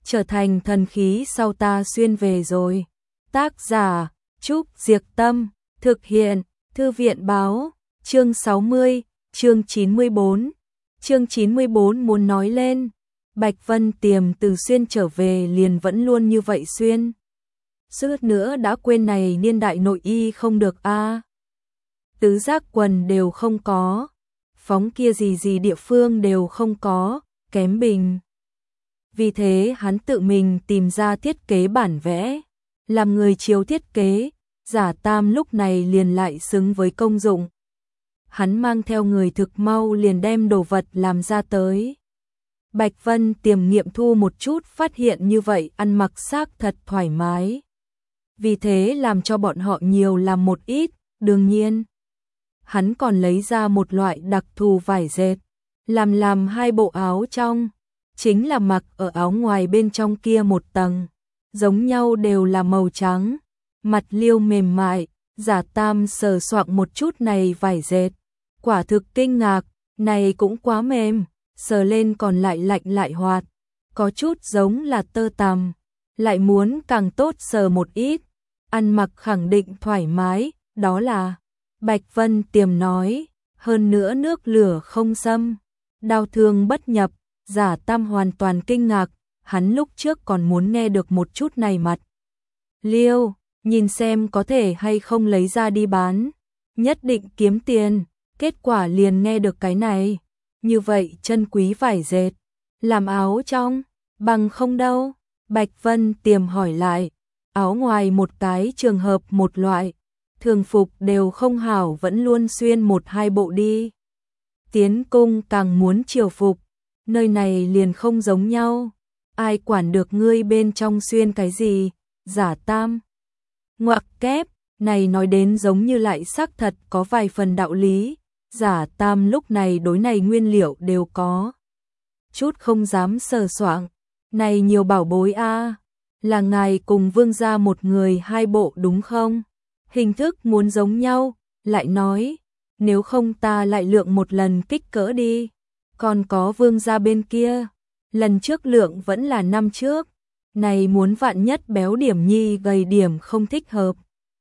trở thành thần khí sau ta xuyên về rồi. Tác giả Trúc Diệc Tâm, thực hiện Thư viện Báo, chương 60, chương 94. Chương 94 muốn nói lên, Bạch Vân Tiềm từ xuyên trở về liền vẫn luôn như vậy xuyên. Suốt nữa đã quên này niên đại nội y không được a. Tứ giác quần đều không có, phóng kia gì địa phương đều không có, kém bình. Vì thế hắn tự mình tìm ra thiết kế bản vẽ, làm người chiếu thiết kế, Giả Tam lúc này liền lại xứng với công dụng. Hắn mang theo người thực mau liền đem đồ vật làm ra tới. Bạch Vân Tiềm nghiệm thu một chút phát hiện như vậy ăn mặc xác thật thoải mái. Vì thế làm cho bọn họ nhiều làm một ít, đương nhiên. Hắn còn lấy ra một loại đặc thù vải dệt, làm hai bộ áo trong, chính là mặc ở áo ngoài bên trong kia một tầng, giống nhau đều là màu trắng, mặt liêu mềm mại. Giả Tam sờ soạng một chút này vải dệt, quả thực kinh ngạc, này cũng quá mềm, sờ lên còn lại lạnh lại hoạt, có chút giống là tơ tằm, lại muốn càng tốt sờ một ít, ăn mặc khẳng định thoải mái, đó là Bạch Vân Tiềm nói, hơn nữa nước lửa không xâm, đau thương bất nhập. Giả Tam hoàn toàn kinh ngạc, hắn lúc trước còn muốn nghe được một chút này mặt liêu, nhìn xem có thể hay không lấy ra đi bán, nhất định kiếm tiền, kết quả liền nghe được cái này, như vậy chân quý vải dệt, làm áo trong, bằng không đâu. Bạch Vân Tiềm hỏi lại, áo ngoài một cái trường hợp một loại, thường phục đều không hảo vẫn luôn xuyên một hai bộ đi. Tiến cung càng muốn triều phục, nơi này liền không giống nhau, ai quản được ngươi bên trong xuyên cái gì. Giả Tam ngoặc kép, này nói đến giống như lại xác thật có vài phần đạo lý. Giả Tam lúc này đối này nguyên liệu đều có chút không dám sờ soạng, này nhiều bảo bối a, là ngài cùng vương gia một người hai bộ đúng không? Hình thức muốn giống nhau, lại nói, nếu không ta lại lượng một lần kích cỡ đi. Còn có vương gia bên kia, lần trước lượng vẫn là năm trước, này muốn vạn nhất béo điểm nhi gầy điểm không thích hợp.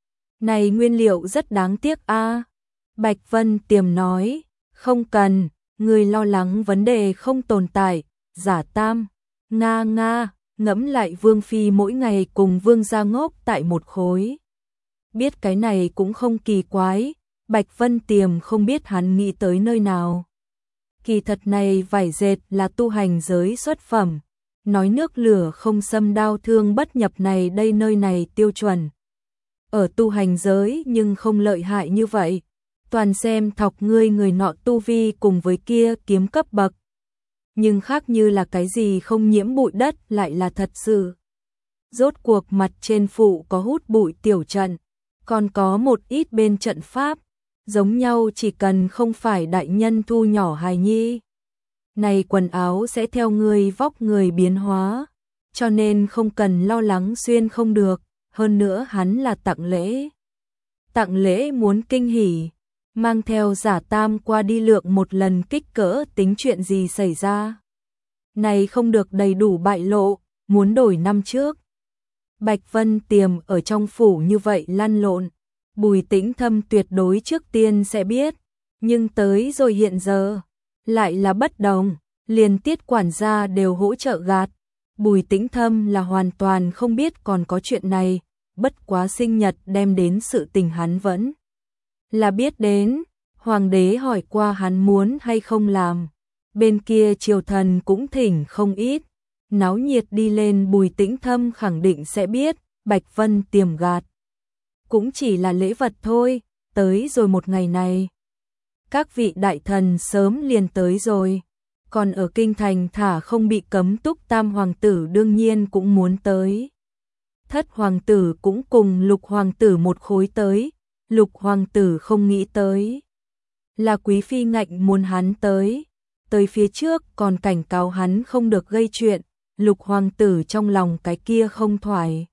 Này nguyên liệu rất đáng tiếc a. Bạch Vân Tiềm nói, không cần, người lo lắng vấn đề không tồn tại. Giả Tam, nga, ngẫm lại vương phi mỗi ngày cùng vương gia ngốc tại một khối. Biết cái này cũng không kỳ quái, Bạch Vân Tiềm không biết hắn nghĩ tới nơi nào. Kỳ thật này vải dệt là tu hành giới xuất phẩm, nói nước lửa không xâm đau thương bất nhập này đây nơi này tiêu chuẩn. Ở tu hành giới nhưng không lợi hại như vậy, toàn xem thọc ngươi người nọ tu vi cùng với kia kiếm cấp bậc. Nhưng khác như là cái gì không nhiễm bụi đất lại là thật sự. Rốt cuộc mặt trên phụ có hút bụi tiểu trận, còn có một ít bên trận pháp, giống nhau chỉ cần không phải đại nhân thu nhỏ hài nhi. Này quần áo sẽ theo người vóc người biến hóa, cho nên không cần lo lắng xuyên không được, hơn nữa hắn là tặng lễ. Tặng lễ muốn kinh hỉ, mang theo Giả Tam qua đi lượng một lần kích cỡ tính chuyện gì xảy ra. Này không được đầy đủ bại lộ, muốn đổi năm trước. Bạch Vân Tiềm ở trong phủ như vậy lăn lộn, Bùi Tĩnh Thâm tuyệt đối trước tiên sẽ biết, nhưng tới rồi hiện giờ, lại là bất đồng, liền Tiết quản gia đều hỗ trợ gạt. Bùi Tĩnh Thâm là hoàn toàn không biết còn có chuyện này, bất quá sinh nhật đem đến sự tình hắn vẫn là biết đến, hoàng đế hỏi qua hắn muốn hay không làm, bên kia triều thần cũng thỉnh không ít, náo nhiệt đi lên. Bùi Tĩnh Thâm khẳng định sẽ biết, Bạch Vân Tiềm gạt cũng chỉ là lễ vật thôi. Tới rồi một ngày này, các vị đại thần sớm liền tới rồi, còn ở kinh thành thả không bị cấm túc tam hoàng tử đương nhiên cũng muốn tới. Thất hoàng tử cũng cùng lục hoàng tử một khối tới, lục hoàng tử không nghĩ tới, là quý phi ngạnh muốn hắn tới phía trước còn cảnh cáo hắn không được gây chuyện. Lục hoàng tử trong lòng cái kia không thoải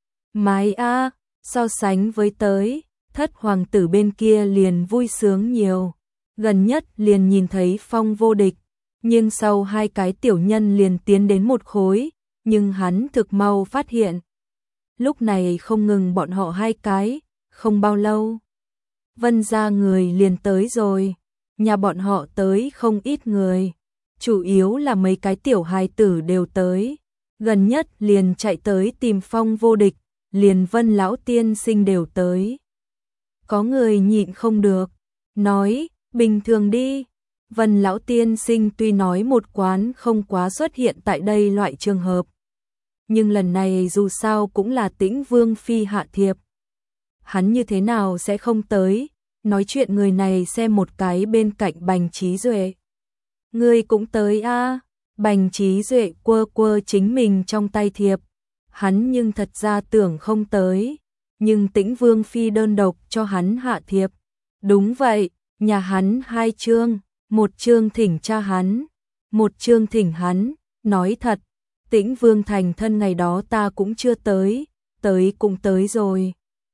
mái a, so sánh với tới, thất hoàng tử bên kia liền vui sướng nhiều, gần nhất liền nhìn thấy Phong Vô Địch, nhưng sau hai cái tiểu nhân liền tiến đến một khối, nhưng hắn thực mau phát hiện. Lúc này không ngừng bọn họ hai cái, không bao lâu. Vân gia người liền tới rồi, nhà bọn họ tới không ít người, chủ yếu là mấy cái tiểu hài tử đều tới, gần nhất liền chạy tới tìm Phong Vô Địch, liền Vân lão tiên sinh đều tới. Có người nhịn không được, nói, bình thường đi. Vân lão tiên sinh tuy nói một quán không quá xuất hiện tại đây loại trường hợp, nhưng lần này dù sao cũng là Tĩnh Vương phi hạ thiệp. Hắn như thế nào sẽ không tới, nói chuyện người này xem một cái bên cạnh Bành Trí Duệ. Ngươi cũng tới a? Bành Trí Duệ quơ quơ chính mình trong tay thiệp, hắn nhưng thật ra tưởng không tới, nhưng Tĩnh Vương phi đơn độc cho hắn hạ thiệp. Đúng vậy, nhà hắn 2 chương, một chương thỉnh cha hắn, một chương thỉnh hắn, nói thật, Tĩnh Vương thành thân ngày đó ta cũng chưa tới, tới cũng tới rồi.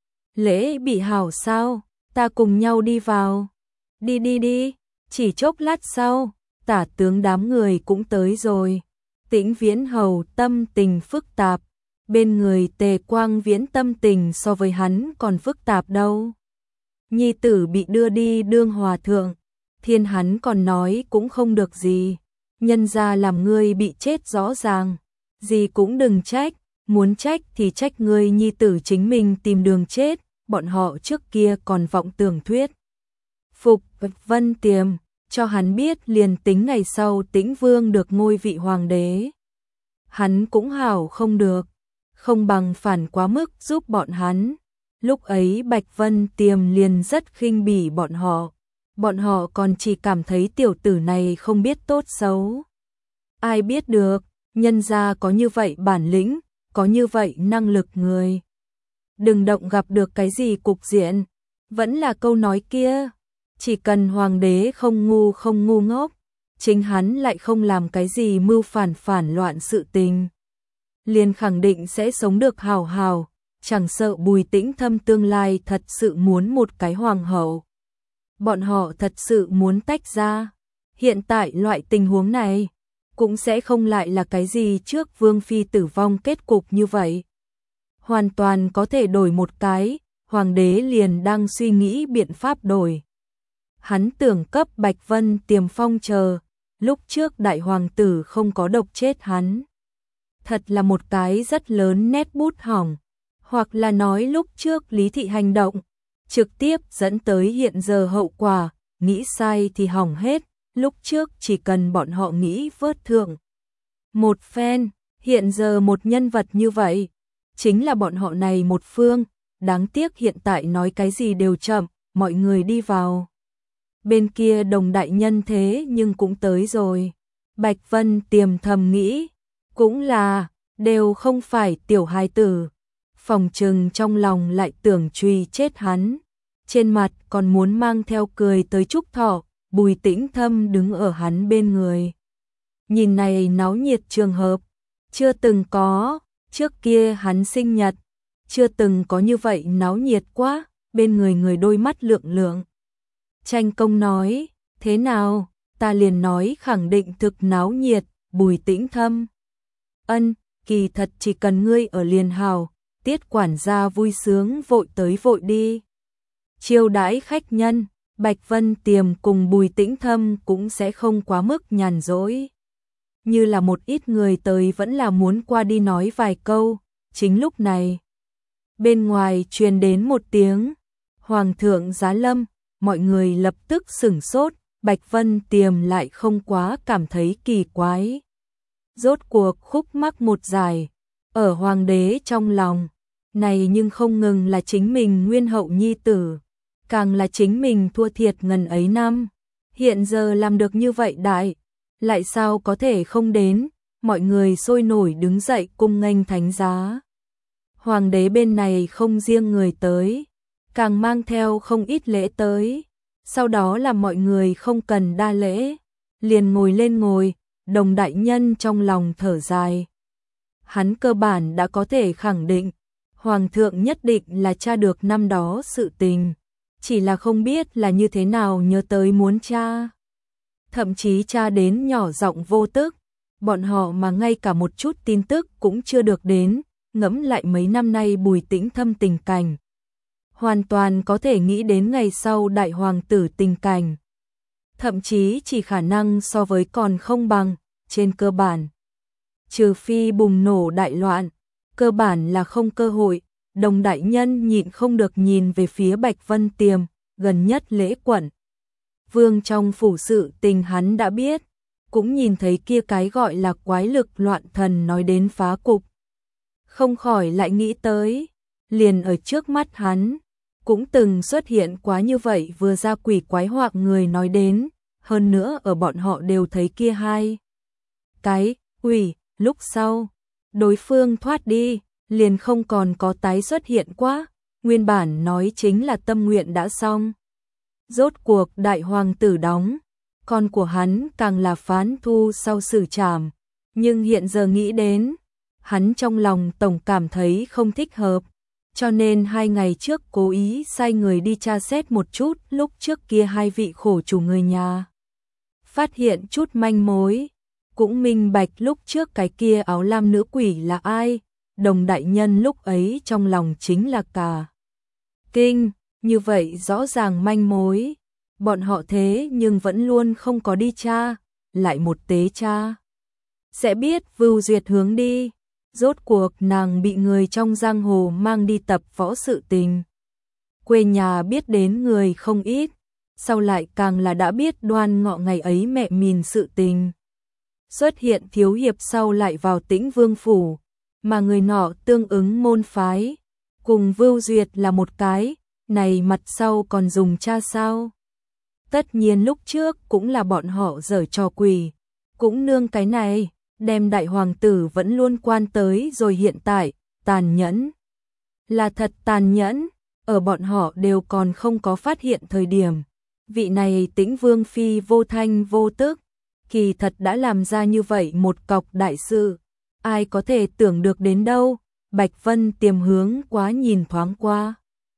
Lễ bị hảo sao, ta cùng nhau đi vào. Đi đi đi, chỉ chốc lát sau, Tả tướng đám người cũng tới rồi. Tĩnh Viễn Hầu tâm tình phức tạp, bên người Tề Quang Viễn tâm tình so với hắn còn phức tạp đâu. Nhi tử bị đưa đi đương hòa thượng, thiên hắn còn nói cũng không được gì, nhân ra làm ngươi bị chết rõ ràng, gì cũng đừng trách, muốn trách thì trách ngươi nhi tử chính mình tìm đường chết, bọn họ trước kia còn vọng tưởng thuyết. Phục Vân Tiềm, cho hắn biết liền tính ngày sau Tĩnh Vương được ngôi vị hoàng đế. Hắn cũng hảo không được, không bằng phản quá mức giúp bọn hắn. Lúc ấy Bạch Vân Tiềm liền rất khinh bỉ bọn họ còn chỉ cảm thấy tiểu tử này không biết tốt xấu. Ai biết được, nhân gia có như vậy bản lĩnh, có như vậy năng lực người. Đừng động gặp được cái gì cục diện, vẫn là câu nói kia, chỉ cần hoàng đế không ngu ngốc, chính hắn lại không làm cái gì mưu phản loạn sự tình, liền khẳng định sẽ sống được hào hào, chẳng sợ Bùi Tĩnh Thâm tương lai thật sự muốn một cái hoàng hậu. Bọn họ thật sự muốn tách ra, hiện tại loại tình huống này cũng sẽ không lại là cái gì trước Vương phi tử vong kết cục như vậy. Hoàn toàn có thể đổi một cái, hoàng đế liền đang suy nghĩ biện pháp đổi. Hắn tưởng cấp Bạch Vân Tiềm phong chờ, lúc trước đại hoàng tử không có độc chết hắn. Thật là một cái rất lớn nét bút hỏng, hoặc là nói lúc trước Lý Thị hành động, trực tiếp dẫn tới hiện giờ hậu quả, nghĩ sai thì hỏng hết, lúc trước chỉ cần bọn họ nghĩ vớt thượng. Một phen, hiện giờ một nhân vật như vậy, chính là bọn họ này một phương, đáng tiếc hiện tại nói cái gì đều chậm, mọi người đi vào. Bên kia Đồng đại nhân thế nhưng cũng tới rồi. Bạch Vân Tiềm thầm nghĩ, cũng là, đều không phải tiểu hài tử. Phòng trừng trong lòng lại tưởng truy chết hắn. Trên mặt còn muốn mang theo cười tới chúc thọ, Bùi Tĩnh Thâm đứng ở hắn bên người. Nhìn này náo nhiệt trường hợp, chưa từng có, trước kia hắn sinh nhật, chưa từng có như vậy náo nhiệt quá, bên người người đôi mắt lượng lượng. Tranh Công nói, thế nào, ta liền nói khẳng định thực náo nhiệt, Bùi Tĩnh Thâm. Ân, kỳ thật chỉ cần ngươi ở liền hào, Tiết quản gia vui sướng vội tới vội đi. Chiêu đãi khách nhân, Bạch Vân Tiềm cùng Bùi Tĩnh Thâm cũng sẽ không quá mức nhàn rỗi. Như là một ít người tới vẫn là muốn qua đi nói vài câu, chính lúc này. Bên ngoài truyền đến một tiếng, Hoàng thượng giá lâm, mọi người lập tức sửng sốt, Bạch Vân Tiềm lại không quá cảm thấy kỳ quái. Rốt cuộc khúc mắc một giải, ở hoàng đế trong lòng, này nhưng không ngừng là chính mình nguyên hậu nhi tử, càng là chính mình thua thiệt ngần ấy năm, hiện giờ làm được như vậy đại, lại sao có thể không đến, mọi người sôi nổi đứng dậy cung nghênh thánh giá. Hoàng đế bên này không riêng người tới, càng mang theo không ít lễ tới, sau đó là mọi người không cần đa lễ, liền ngồi lên ngồi, Đồng đại nhân trong lòng thở dài. Hắn cơ bản đã có thể khẳng định, Hoàng thượng nhất định là tra được năm đó sự tình, chỉ là không biết là như thế nào nhớ tới muốn tra. Thậm chí tra đến nhỏ giọng vô tức, bọn họ mà ngay cả một chút tin tức cũng chưa được đến, ngẫm lại mấy năm nay Bùi Tĩnh Thâm tình cảnh. Hoàn toàn có thể nghĩ đến ngày sau đại hoàng tử tình cảnh. Thậm chí chỉ khả năng so với còn không bằng, trên cơ bản. Trừ phi bùng nổ đại loạn, cơ bản là không cơ hội. Đồng đại nhân nhịn không được nhìn về phía Bạch Vân Tiềm, gần nhất Lễ Quận. Vương trong phủ sự tình hắn đã biết, cũng nhìn thấy kia cái gọi là quái lực loạn thần nói đến phá cục. Không khỏi lại nghĩ tới, liền ở trước mắt hắn, cũng từng xuất hiện quá như vậy vừa ra quỷ quái hoặc người nói đến, hơn nữa ở bọn họ đều thấy kia hai. Cái, quỷ, lúc sau, đối phương thoát đi, liền không còn có tái xuất hiện quá, nguyên bản nói chính là tâm nguyện đã xong. Rốt cuộc đại hoàng tử đóng, con của hắn càng là phán thu sau xử trảm, nhưng hiện giờ nghĩ đến, hắn trong lòng tổng cảm thấy không thích hợp, cho nên 2 ngày trước cố ý sai người đi tra xét một chút lúc trước kia hai vị khổ chủ người nhà. Phát hiện chút manh mối, cũng minh bạch lúc trước cái kia áo lam nữ quỷ là ai, Đồng đại nhân lúc ấy trong lòng chính là cả kinh, như vậy rõ ràng manh mối, bọn họ thế nhưng vẫn luôn không có đi tra, lại một tế tra. Sẽ biết Vưu Duyệt hướng đi, rốt cuộc nàng bị người trong giang hồ mang đi tập võ sự tình. Quê nhà biết đến người không ít, sau lại càng là đã biết Đoan Ngọ ngày ấy mẹ mìn sự tình. Xuất hiện thiếu hiệp sau lại vào Tĩnh Vương phủ, mà người nọ tương ứng môn phái, cùng Vưu Duyệt là một cái, này mặt sau còn dùng cha sao? Tất nhiên lúc trước cũng là bọn họ giở trò quỷ, cũng nương cái này, đem đại hoàng tử vẫn luôn quan tới rồi hiện tại, tàn nhẫn. Là thật tàn nhẫn, ở bọn họ đều còn không có phát hiện thời điểm. Vị này Tĩnh Vương phi vô thanh vô tức, kỳ thật đã làm ra như vậy một cọc đại sự. Ai có thể tưởng được đến đâu, Bạch Vân Tiềm hướng quá nhìn thoáng qua.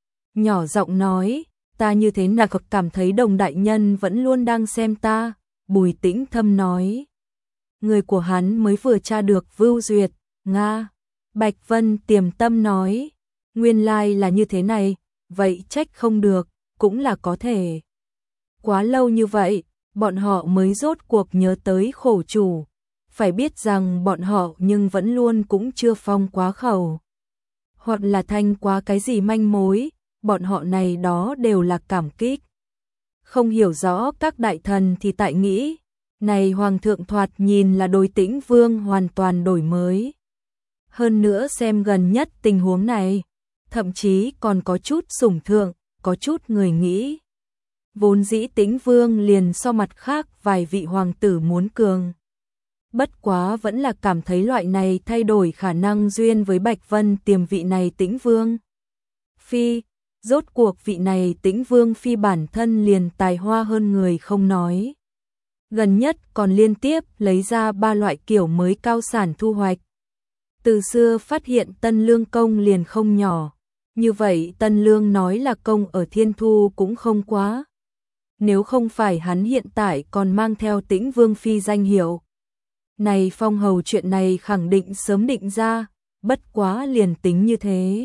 Nhỏ giọng nói, ta như thế nào cảm thấy Đồng đại nhân vẫn luôn đang xem ta, Bùi Tĩnh Thâm nói. Người của hắn mới vừa tra được Vưu Duyệt, Nga. Bạch Vân Tiềm tâm nói, nguyên lai là như thế này, vậy trách không được, cũng là có thể. Quá lâu như vậy, bọn họ mới rốt cuộc nhớ tới khổ chủ. Phải biết rằng bọn họ nhưng vẫn luôn cũng chưa phong quá khẩu. Hoặc là thanh quá cái gì manh mối, bọn họ này đó đều là cảm kích. Không hiểu rõ các đại thần thì tại nghĩ, này hoàng thượng thoạt nhìn là đối Tĩnh Vương hoàn toàn đổi mới. Hơn nữa xem gần nhất tình huống này, thậm chí còn có chút sủng thượng, có chút người nghĩ. Vốn dĩ Tĩnh Vương liền so mặt khác vài vị hoàng tử muốn cường. Bất quá vẫn là cảm thấy loại này thay đổi khả năng duyên với Bạch Vân Tiềm vị này Tĩnh Vương phi, rốt cuộc vị này Tĩnh Vương phi bản thân liền tài hoa hơn người không nói. Gần nhất còn liên tiếp lấy ra 3 loại kiểu mới cao sản thu hoạch. Từ xưa phát hiện Tân Lương công liền không nhỏ, như vậy Tân Lương nói là công ở Thiên Thu cũng không quá. Nếu không phải hắn hiện tại còn mang theo Tĩnh Vương phi danh hiệu. Này phong hầu chuyện này khẳng định sớm định ra, bất quá liền tính như thế.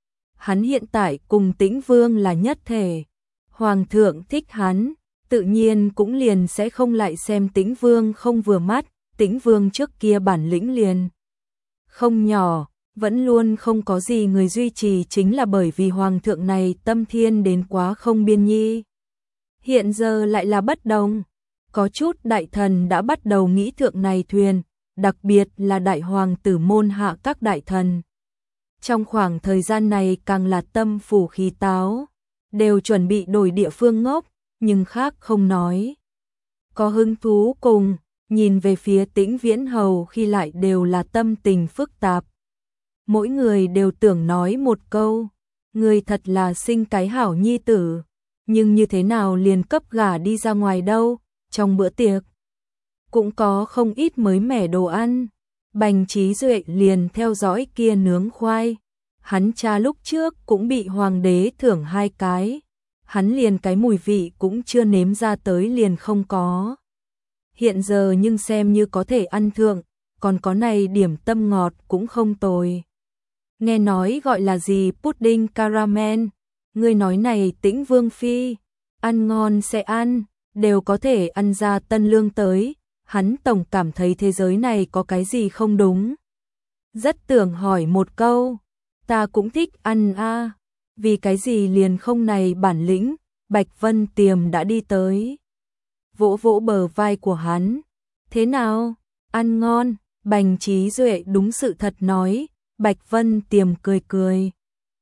Hắn hiện tại cùng Tĩnh Vương là nhất thể. Hoàng thượng thích hắn, tự nhiên cũng liền sẽ không lại xem Tĩnh Vương không vừa mắt. Tĩnh Vương trước kia bản lĩnh liền không nhỏ, vẫn luôn không có gì người duy trì chính là bởi vì hoàng thượng này tâm thiên đến quá không biên nhi. Hiện giờ lại là bất đồng. Có chút đại thần đã bắt đầu nghĩ thượng này thuyền, đặc biệt là đại hoàng tử môn hạ các đại thần. Trong khoảng thời gian này càng là tâm phủ khí táo, đều chuẩn bị đổi địa phương ngốc, nhưng khác không nói. Có hứng thú cùng, nhìn về phía Tĩnh Viễn Hầu khi lại đều là tâm tình phức tạp. Mỗi người đều tưởng nói một câu, người thật là sinh cái hảo nhi tử, nhưng như thế nào liền cấp gả đi ra ngoài đâu. Trong bữa tiệc, cũng có không ít mới mẻ đồ ăn. Bành Trí Duệ liền theo dõi kia nướng khoai. Hắn cha lúc trước cũng bị hoàng đế thưởng 2 cái. Hắn liền cái mùi vị cũng chưa nếm ra tới liền không có. hiện giờ nhưng xem như có thể ăn thượng, còn có này điểm tâm ngọt cũng không tồi. Nghe nói gọi là gì pudding caramel, ngươi nói này Tĩnh Vương Phi, ăn ngon sẽ ăn, đều có thể ăn ra tân lương tới, hắn tổng cảm thấy thế giới này có cái gì không đúng. Rất tưởng hỏi một câu, ta cũng thích ăn a, vì cái gì liền không này bản lĩnh. Bạch Vân Tiềm đã đi tới, vỗ vỗ bờ vai của hắn, thế nào, ăn ngon? Bành Trí Duệ đúng sự thật nói. Bạch Vân Tiềm cười cười,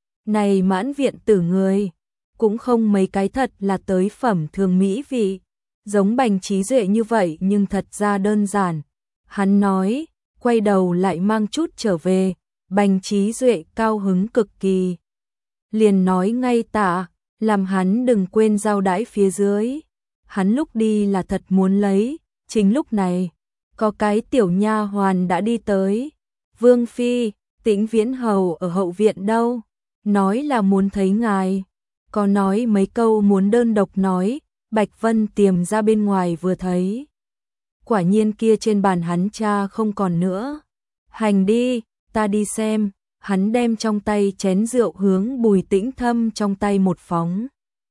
này Mãn viện tử người, cũng không mấy cái thật là tới phẩm thường mỹ vị, giống Bành Trí Duệ như vậy nhưng thật ra đơn giản. Hắn nói, quay đầu lại mang chút trở về. Bành Trí Duệ cao hứng cực kỳ, liền nói ngay tạ, làm hắn đừng quên giao đãi phía dưới. Hắn lúc đi là thật muốn lấy, chính lúc này, có cái tiểu nha hoàn đã đi tới. Vương Phi, Tĩnh Viễn Hầu ở hậu viện đâu? Nói là muốn thấy ngài. Có nói mấy câu muốn đơn độc nói. Bạch Vân Tiềm ra bên ngoài vừa thấy, quả nhiên kia trên bàn hắn cha không còn nữa. Hành đi, ta đi xem. Hắn đem trong tay chén rượu hướng Bùi Tĩnh Thâm trong tay một phóng.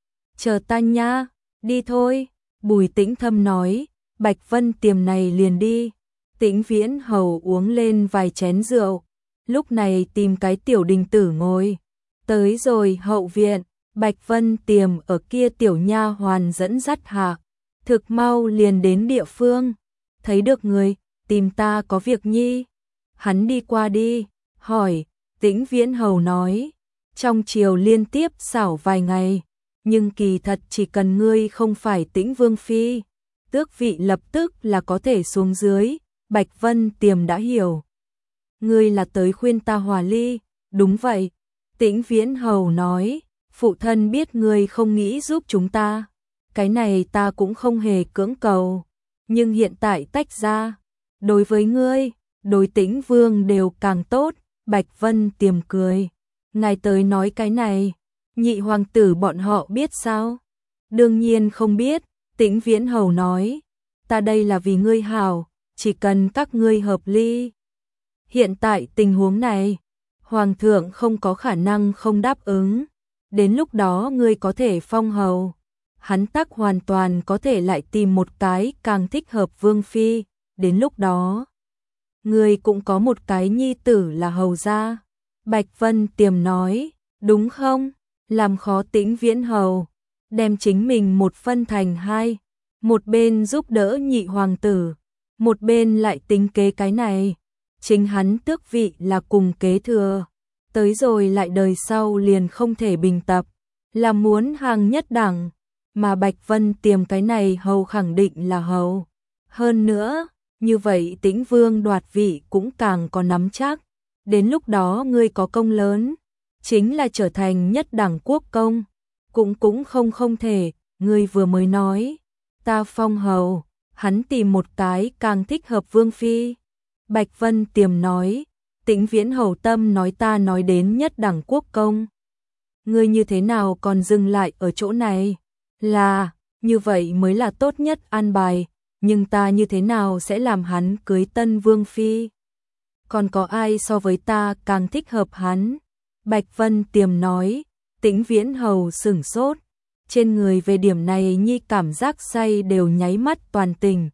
Chờ ta nha, đi thôi. Bùi Tĩnh Thâm nói. Bạch Vân Tiềm này liền đi. Tĩnh Viễn Hầu uống lên vài chén rượu, lúc này tìm cái tiểu đình tử ngồi. Tới rồi hậu viện, Bạch Vân Tiềm ở kia tiểu nha hoàn dẫn dắt hạ, thực mau liền đến địa phương. Thấy được người, tìm ta có việc nhi. Hắn đi qua đi, hỏi. Tĩnh Viễn Hầu nói, trong triều liên tiếp xảo vài ngày, nhưng kỳ thật chỉ cần ngươi không phải Tĩnh Vương Phi, tước vị lập tức là có thể xuống dưới. Bạch Vân Tiềm đã hiểu. Ngươi là tới khuyên ta hòa ly, đúng vậy. Tĩnh Viễn Hầu nói, phụ thân biết ngươi không nghĩ giúp chúng ta. Cái này ta cũng không hề cưỡng cầu, nhưng hiện tại tách ra, đối với ngươi, đối Tĩnh Vương đều càng tốt. Bạch Vân Tiềm cười, ngài tới nói cái này, nhị hoàng tử bọn họ biết sao? Đương nhiên không biết. Tĩnh Viễn Hầu nói, ta đây là vì ngươi hảo, chỉ cần các ngươi hợp ly. Hiện tại tình huống này, hoàng thượng không có khả năng không đáp ứng, đến lúc đó ngươi có thể phong hầu, hắn tắc hoàn toàn có thể lại tìm một cái càng thích hợp vương phi, đến lúc đó ngươi cũng có một cái nhi tử là hầu gia. Bạch Vân Tiềm nói, đúng không? Làm khó Tĩnh Viễn Hầu, đem chính mình một phân thành hai, một bên giúp đỡ nhị hoàng tử, một bên lại tính kế cái này. Chính hắn tước vị là cùng kế thừa, tới rồi lại đời sau liền không thể bình tập, là muốn hàng nhất đẳng, mà Bạch Vân Tiềm cái này hầu khẳng định là hầu. Hơn nữa, như vậy Tĩnh Vương đoạt vị cũng càng có nắm chắc, đến lúc đó ngươi có công lớn, chính là trở thành nhất đẳng quốc công, cũng không thể. Ngươi vừa mới nói, ta phong hầu, hắn tìm một cái càng thích hợp vương phi. Bạch Vân Tiềm nói, Tĩnh Viễn Hầu tâm nói ta nói đến nhất đẳng quốc công. Ngươi như thế nào còn dừng lại ở chỗ này? Là, như vậy mới là tốt nhất an bài, nhưng ta như thế nào sẽ làm hắn cưới tân vương phi? Còn có ai so với ta càng thích hợp hắn? Bạch Vân Tiềm nói. Tĩnh Viễn Hầu sửng sốt, trên người về điểm này nhi cảm giác say đều nháy mắt toàn tình.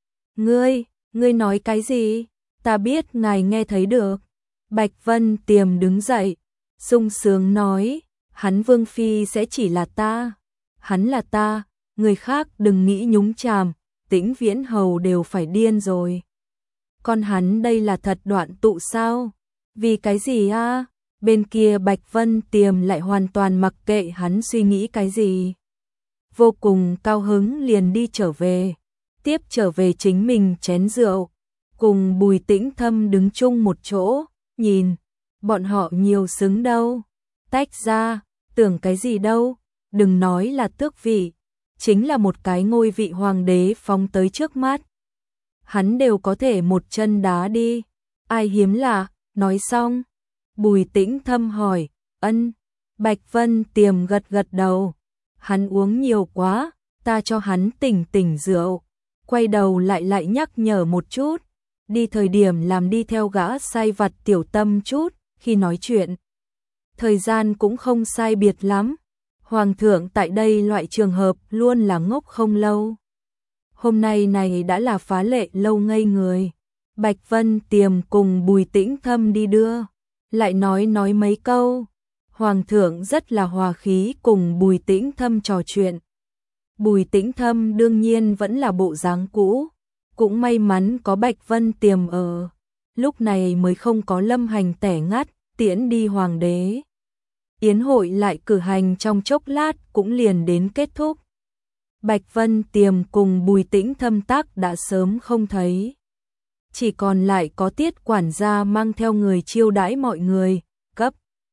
Ngươi nói cái gì? Ta biết ngài nghe thấy được. Bạch Vân Tiềm đứng dậy, sung sướng nói, hắn vương phi sẽ chỉ là ta. Hắn là ta, người khác đừng nghĩ nhúng chàm. Tĩnh Viễn Hầu đều phải điên rồi. Con hắn đây là thật đoạn tụ sao? Vì cái gì a? Bên kia Bạch Vân Tiềm lại hoàn toàn mặc kệ hắn suy nghĩ cái gì. Vô cùng cao hứng liền đi trở về, tiếp trở về chính mình chén rượu, cùng Bùi Tĩnh Thâm đứng chung một chỗ, nhìn, bọn họ nhiều xứng đâu. Tách ra, tưởng cái gì đâu, đừng nói là tước vị, chính là một cái ngôi vị hoàng đế phóng tới trước mắt, hắn đều có thể một chân đá đi. Ai hiếm lạ, nói xong. Bùi Tĩnh Thâm hỏi, ân. Bạch Vân Tiềm gật gật đầu. Hắn uống nhiều quá, ta cho hắn tỉnh rượu. quay đầu lại nhắc nhở một chút, đi thời điểm làm đi theo gã sai vặt tiểu tâm chút, khi nói chuyện. Thời gian cũng không sai biệt lắm, Hoàng thượng tại đây loại trường hợp luôn là ngốc không lâu. Hôm nay này đã là phá lệ lâu ngây người. Bạch Vân Tiềm cùng Bùi Tĩnh Thâm đi đưa, lại nói mấy câu. Hoàng thượng rất là hòa khí cùng Bùi Tĩnh Thâm trò chuyện. Bùi Tĩnh Thâm đương nhiên vẫn là bộ dáng cũ, cũng may mắn có Bạch Vân Tiềm ở, lúc này mới không có Lâm Hành tẻ ngắt, tiễn đi hoàng đế. Yến hội lại cử hành trong chốc lát cũng liền đến kết thúc. Bạch Vân Tiềm cùng Bùi Tĩnh Thâm tác đã sớm không thấy. Chỉ còn lại có Tiết quản gia mang theo người chiêu đãi mọi người, cấp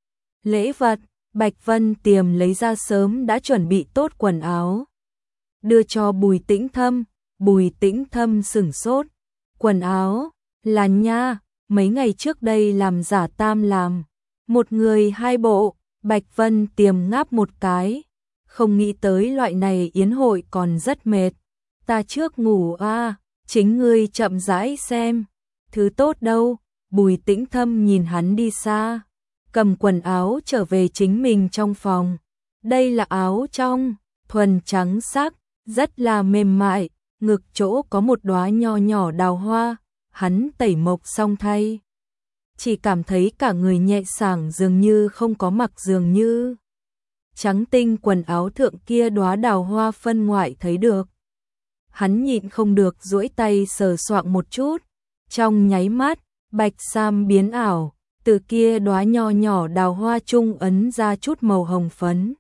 lễ vật. Bạch Vân Tiềm lấy ra sớm đã chuẩn bị tốt quần áo, đưa cho Bùi Tĩnh Thâm. Bùi Tĩnh Thâm sửng sốt, quần áo là nha, mấy ngày trước đây làm giả tam làm, một người hai bộ. Bạch Vân Tiềm ngáp một cái, không nghĩ tới loại này yến hội còn rất mệt. Ta trước ngủ a, chính ngươi chậm rãi xem, thứ tốt đâu. Bùi Tĩnh Thâm nhìn hắn đi xa, cầm quần áo trở về chính mình trong phòng. Đây là áo trong, thuần trắng sắc, rất là mềm mại, ngực chỗ có một đóa nho nhỏ đào hoa, hắn tẩy mộc xong thay. Chỉ cảm thấy cả người nhẹ sảng dường như không có mặc dường như. Trắng tinh quần áo thượng kia đóa đào hoa phân ngoại thấy được. Hắn nhịn không được duỗi tay sờ soạng một chút, trong nháy mắt, bạch sam biến ảo, từ kia đóa nho nhỏ đào hoa trung ấn ra chút màu hồng phấn.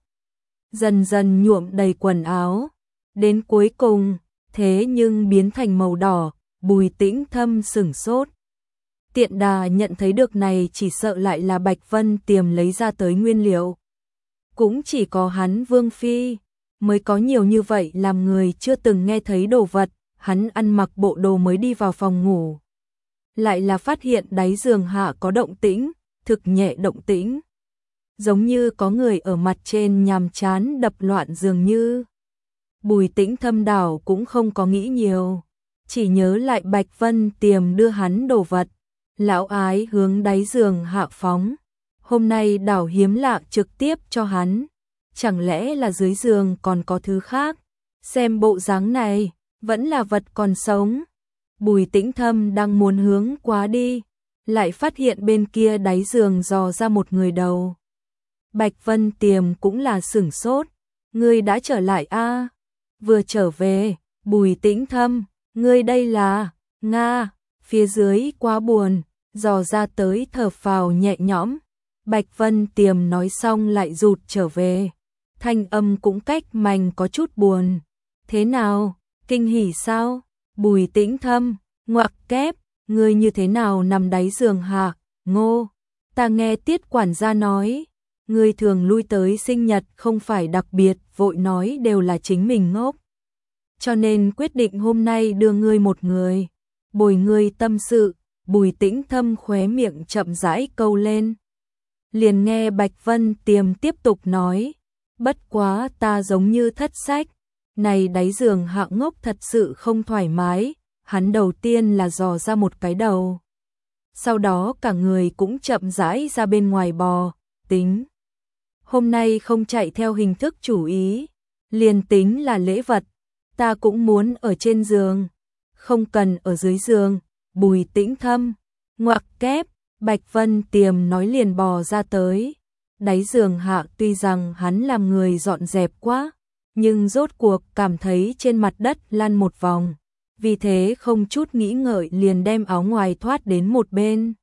Dần dần nhuộm đầy quần áo, đến cuối cùng, thế nhưng biến thành màu đỏ. Bùi Tĩnh Thâm sửng sốt. Tiện đà nhận thấy được này chỉ sợ lại là Bạch Vân Tiềm lấy ra tới nguyên liệu. Cũng chỉ có hắn Vương Phi mới có nhiều như vậy làm người chưa từng nghe thấy đồ vật. Hắn ăn mặc bộ đồ mới đi vào phòng ngủ, lại là phát hiện đáy giường hạ có động tĩnh, thực nhẹ động tĩnh, giống như có người ở mặt trên nhàm chán đập loạn dường như. Bùi Tĩnh Thâm đảo cũng không có nghĩ nhiều, chỉ nhớ lại Bạch Vân Tiềm đưa hắn đồ vật, lão ái hướng đáy giường hạ phóng. Hôm nay đảo hiếm lạ trực tiếp cho hắn, chẳng lẽ là dưới giường còn có thứ khác? Xem bộ dáng này, vẫn là vật còn sống. Bùi Tĩnh Thâm đang muốn hướng quá đi, lại phát hiện bên kia đáy giường dò ra một người đầu. Bạch Vân Tiềm cũng là sửng sốt, ngươi đã trở lại a? Vừa trở về. Bùi Tĩnh Thâm, ngươi đây là Nga? Phía dưới quá buồn, dò ra tới thở phào nhẹ nhõm. Bạch Vân Tiềm nói xong lại rụt trở về, thanh âm cũng cách mành có chút buồn. Thế nào, kinh hỉ sao? Bùi Tĩnh Thâm, ngoặc kép, ngươi như thế nào nằm đáy giường hả? Ngô, ta nghe Tiết quản gia nói, ngươi thường lui tới sinh nhật không phải đặc biệt, vội nói đều là chính mình ngốc, cho nên quyết định hôm nay đưa ngươi một người, bồi ngươi tâm sự. Bùi Tĩnh Thâm khóe miệng chậm rãi câu lên. Liền nghe Bạch Vân Tiềm tiếp tục nói, bất quá ta giống như thất sách, này đáy giường hạ ngốc thật sự không thoải mái. Hắn đầu tiên là dò ra một cái đầu, sau đó cả người cũng chậm rãi ra bên ngoài bò. Tính hôm nay không chạy theo hình thức chủ ý, liền tính là lễ vật, ta cũng muốn ở trên giường, không cần ở dưới giường. Bùi Tĩnh Thâm, ngoặc kép, Bạch Vân Tiềm nói liền bò ra tới. Đáy giường hạ tuy rằng hắn làm người dọn dẹp quá, nhưng rốt cuộc cảm thấy trên mặt đất lăn một vòng, vì thế không chút nghĩ ngợi liền đem áo ngoài thoát đến một bên.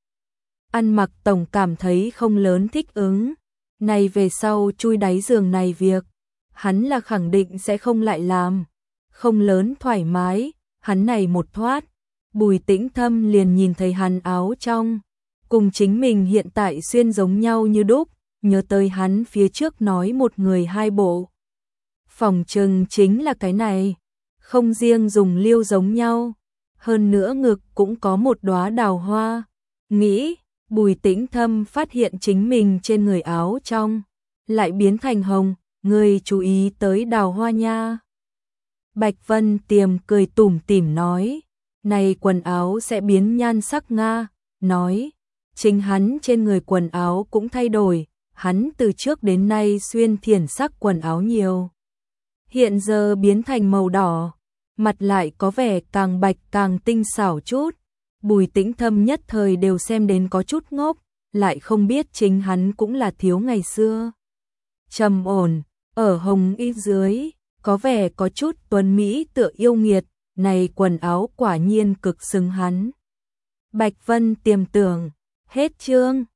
Ăn mặc tổng cảm thấy không lớn thích ứng, này về sau chui đáy giường này việc, hắn là khẳng định sẽ không lại làm, không lớn thoải mái. Hắn này một thoát, Bùi Tĩnh Thâm liền nhìn thấy hắn áo trong, cùng chính mình hiện tại xuyên giống nhau như đúc, nhớ tới hắn phía trước nói một người hai bộ. Phỏng chừng chính là cái này, không riêng dùng liêu giống nhau, hơn nữa ngực cũng có một đóa đào hoa. Nghĩ, Bùi Tĩnh Thâm phát hiện chính mình trên người áo trong lại biến thành hồng, ngươi chú ý tới đào hoa nha. Bạch Vân Tiềm cười tủm tỉm nói, này quần áo sẽ biến nhan sắc Nga, nói, chính hắn trên người quần áo cũng thay đổi, hắn từ trước đến nay xuyên thiển sắc quần áo nhiều. Hiện giờ biến thành màu đỏ, mặt lại có vẻ càng bạch càng tinh xảo chút. Bùi Tĩnh Thâm nhất thời đều xem đến có chút ngốc, lại không biết chính hắn cũng là thiếu ngày xưa. Trầm ổn, ở hồng y dưới, có vẻ có chút tuấn mỹ tựa yêu nghiệt, này quần áo quả nhiên cực xứng hắn. Bạch Vân Tiềm tưởng, hết chương.